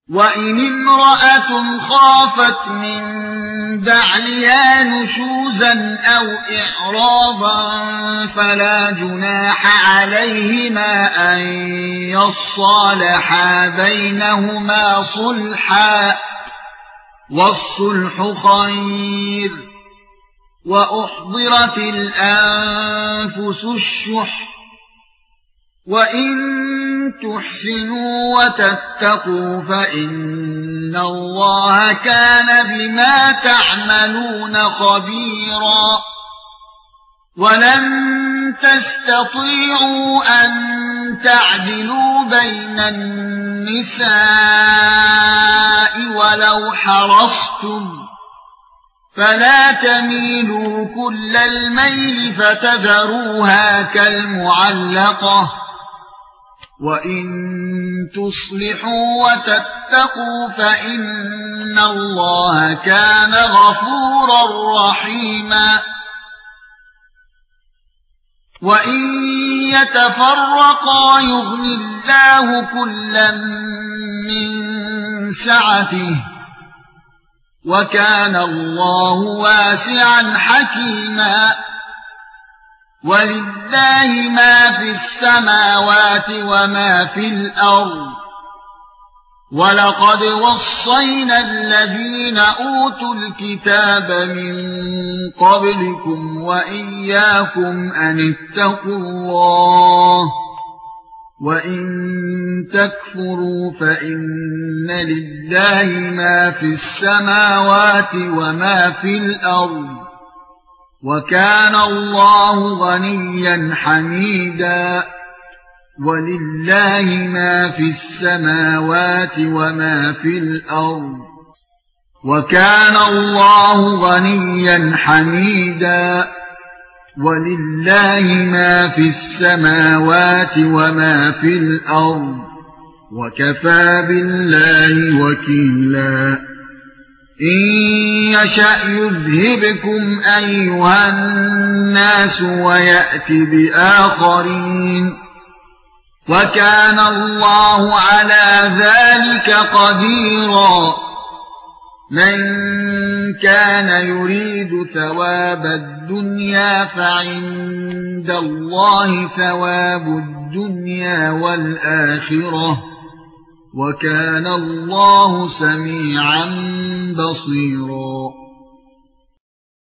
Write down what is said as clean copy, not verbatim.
وَإِنِ امْرَأَةٌ خَافَتْ مِنْ بَعْلِهَا نُشُوزًا أَوْ إِعْرَاضًا فَلَا جُنَاحَ عَلَيْهِمَا أَنْ يَصَّالَحَا بَيْنَهُمَا صُلْحًا وَالصُّلْحُ خَيْرٌ وَأُحْضِرَتِ الْأَنفُسُ الشُّحَّ وَإِن تُحْسِنُوا وَتَتَّقُوا فَإِنَّ اللَّهَ كَانَ بِمَا تَعْمَلُونَ خَبِيرًا وَلَن تَسْتَطِيعُوا أَن تَعْدِلُوا بَيْنَ النِّسَاءِ وَلَوْ حَرَصْتُمْ فَلَا تَمِيلُوا كُلَّ الْمَيْلِ فَتَذَرُوهَا كَالْمُعَلَّقَةِ وَإِن تُصْلِحُوا وَتَتَّقُوا فَإِنَّ اللَّهَ كَانَ غَفُورًا رَّحِيمًا وَإِن يَتَفَرَّقَا يُغْنِ اللَّهُ كُلًّا مِّن سَعَتِهِ وَكَانَ اللَّهُ وَاسِعًا حَكِيمًا وَلِلَّهِ مَا فِي السَّمَاوَاتِ وَمَا فِي الْأَرْضِ وَلَقَدْ وَصَّيْنَا الَّذِينَ أُوتُوا الْكِتَابَ مِن قَبْلِكُمْ وَإِيَّاكُمْ أَنِ اتَّقُوا اللَّهَ وَإِن تَكْفُرُوا فَإِنَّ لِلَّهِ مَا فِي السَّمَاوَاتِ وَمَا فِي الْأَرْضِ وَكَانَ اللَّهُ غَنِيًّا حَمِيدًا وَلِلَّهِ مَا فِي السَّمَاوَاتِ وَمَا فِي الْأَرْضِ وَكَانَ اللَّهُ غَنِيًّا حَمِيدًا وَلِلَّهِ مَا فِي السَّمَاوَاتِ وَمَا فِي الْأَرْضِ وَكَفَى بِاللَّهِ وَكِيلًا إِن يَشَأْ يُذْهِبْكُمْ أَيُّهَا النَّاسُ وَيَأْتِ بِآخَرِينَ وَكَانَ اللَّهُ عَلَى ذَلِكَ قَدِيرًا مَنْ كَانَ يُرِيدُ ثَوَابَ الدُّنْيَا فَعِندَ اللَّهِ ثَوَابُ الدُّنْيَا وَالْآخِرَةِ وَكَانَ اللَّهُ سَمِيعًا بَصِيرًا